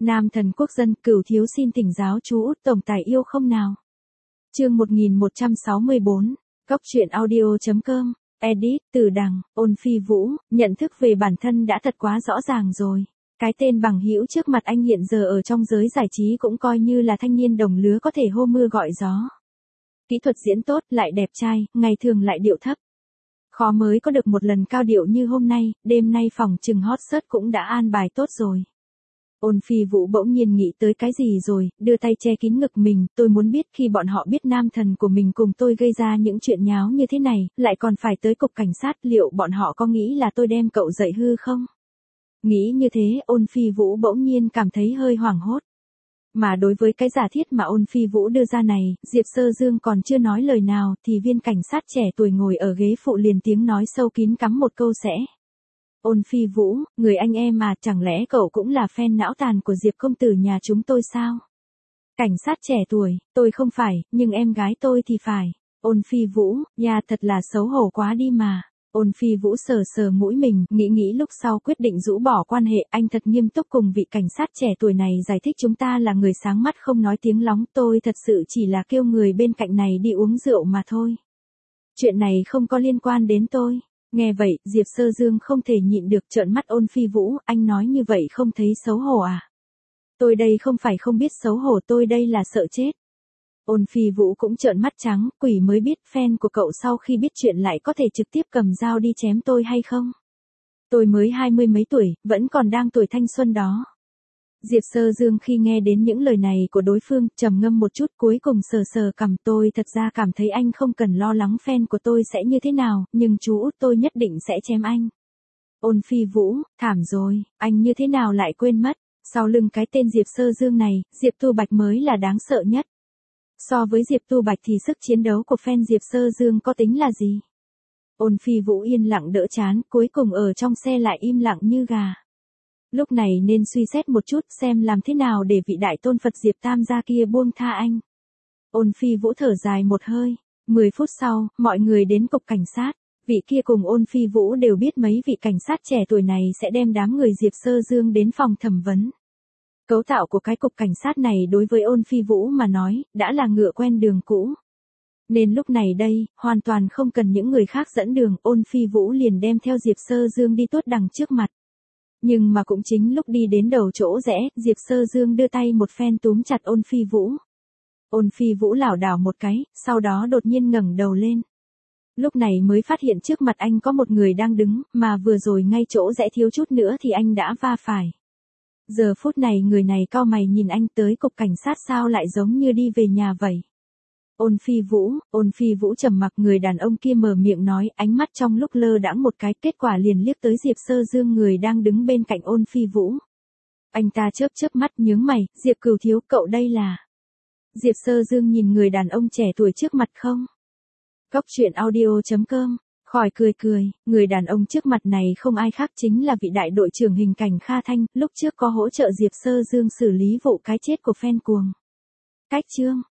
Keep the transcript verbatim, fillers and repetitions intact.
Nam thần quốc dân, Cửu thiếu xin thỉnh giáo chú Út tổng tài yêu không nào. Chương một nghìn một trăm sáu mươi bốn, Cóc truyện audio chấm com, edit, Từ Đằng, Ôn Phi Vũ, nhận thức về bản thân đã thật quá rõ ràng rồi. Cái tên bằng hữu trước mặt anh hiện giờ ở trong giới giải trí cũng coi như là thanh niên đồng lứa có thể hô mưa gọi gió. Kỹ thuật diễn tốt, lại đẹp trai, ngày thường lại điệu thấp. Khó mới có được một lần cao điệu như hôm nay, đêm nay phòng trừng hot search cũng đã an bài tốt rồi. Ôn Phi Vũ bỗng nhiên nghĩ tới cái gì rồi, đưa tay che kín ngực mình, tôi muốn biết khi bọn họ biết nam thần của mình cùng tôi gây ra những chuyện nháo như thế này, lại còn phải tới cục cảnh sát, liệu bọn họ có nghĩ là tôi đem cậu dạy hư không? Nghĩ như thế, Ôn Phi Vũ bỗng nhiên cảm thấy hơi hoảng hốt. Mà đối với cái giả thiết mà Ôn Phi Vũ đưa ra này, Diệp Sơ Dương còn chưa nói lời nào, thì viên cảnh sát trẻ tuổi ngồi ở ghế phụ liền tiếng nói sâu kín cắm một câu sẽ. Ôn Phi Vũ, người anh em mà, chẳng lẽ cậu cũng là fan não tàn của Diệp công tử nhà chúng tôi sao? Cảnh sát trẻ tuổi, tôi không phải, nhưng em gái tôi thì phải. Ôn Phi Vũ, nha thật là xấu hổ quá đi mà. Ôn Phi Vũ sờ sờ mũi mình, nghĩ nghĩ lúc sau quyết định rũ bỏ quan hệ, anh thật nghiêm túc cùng vị cảnh sát trẻ tuổi này giải thích chúng ta là người sáng mắt không nói tiếng lóng, tôi thật sự chỉ là kêu người bên cạnh này đi uống rượu mà thôi. Chuyện này không có liên quan đến tôi. Nghe vậy, Diệp Sơ Dương không thể nhịn được trợn mắt Ôn Phi Vũ, anh nói như vậy không thấy xấu hổ à? Tôi đây không phải không biết xấu hổ, tôi đây là sợ chết. Ôn Phi Vũ cũng trợn mắt trắng, quỷ mới biết fan của cậu sau khi biết chuyện lại có thể trực tiếp cầm dao đi chém tôi hay không? Tôi mới hai mươi mấy tuổi, vẫn còn đang tuổi thanh xuân đó. Diệp Sơ Dương khi nghe đến những lời này của đối phương, trầm ngâm một chút cuối cùng sờ sờ cằm, tôi thật ra cảm thấy anh không cần lo lắng fan của tôi sẽ như thế nào, nhưng chú Út tôi nhất định sẽ chém anh. Ôn Phi Vũ, thảm rồi, anh như thế nào lại quên mất, sau lưng cái tên Diệp Sơ Dương này, Diệp Tu Bạch mới là đáng sợ nhất. So với Diệp Tu Bạch thì sức chiến đấu của fan Diệp Sơ Dương có tính là gì? Ôn Phi Vũ yên lặng đỡ chán, cuối cùng ở trong xe lại im lặng như gà. Lúc này nên suy xét một chút xem làm thế nào để vị đại tôn Phật Diệp Tam gia kia buông tha anh. Ôn Phi Vũ thở dài một hơi. Mười phút sau, mọi người đến cục cảnh sát. Vị kia cùng Ôn Phi Vũ đều biết mấy vị cảnh sát trẻ tuổi này sẽ đem đám người Diệp Sơ Dương đến phòng thẩm vấn. Cấu tạo của cái cục cảnh sát này đối với Ôn Phi Vũ mà nói, đã là ngựa quen đường cũ. Nên lúc này đây, hoàn toàn không cần những người khác dẫn đường, Ôn Phi Vũ liền đem theo Diệp Sơ Dương đi tuốt đằng trước mặt. Nhưng mà cũng chính lúc đi đến đầu chỗ rẽ, Diệp Sơ Dương đưa tay một phen túm chặt Ôn Phi Vũ. Ôn Phi Vũ lảo đảo một cái, sau đó đột nhiên ngẩng đầu lên. Lúc này mới phát hiện trước mặt anh có một người đang đứng, mà vừa rồi ngay chỗ rẽ thiếu chút nữa thì anh đã va phải. Giờ phút này người này cau mày nhìn anh, tới cục cảnh sát sao lại giống như đi về nhà vậy. Ôn Phi Vũ, Ôn Phi Vũ trầm mặc, người đàn ông kia mở miệng nói, ánh mắt trong lúc lơ đãng một cái, kết quả liền liếc tới Diệp Sơ Dương người đang đứng bên cạnh Ôn Phi Vũ. Anh ta chớp chớp mắt nhướng mày, Diệp Cửu thiếu, cậu đây là... Diệp Sơ Dương nhìn người đàn ông trẻ tuổi trước mặt không? Cóc truyện audio chấm com, khỏi cười cười, người đàn ông trước mặt này không ai khác chính là vị đại đội trưởng hình cảnh Kha Thanh, lúc trước có hỗ trợ Diệp Sơ Dương xử lý vụ cái chết của fan cuồng. Cách chương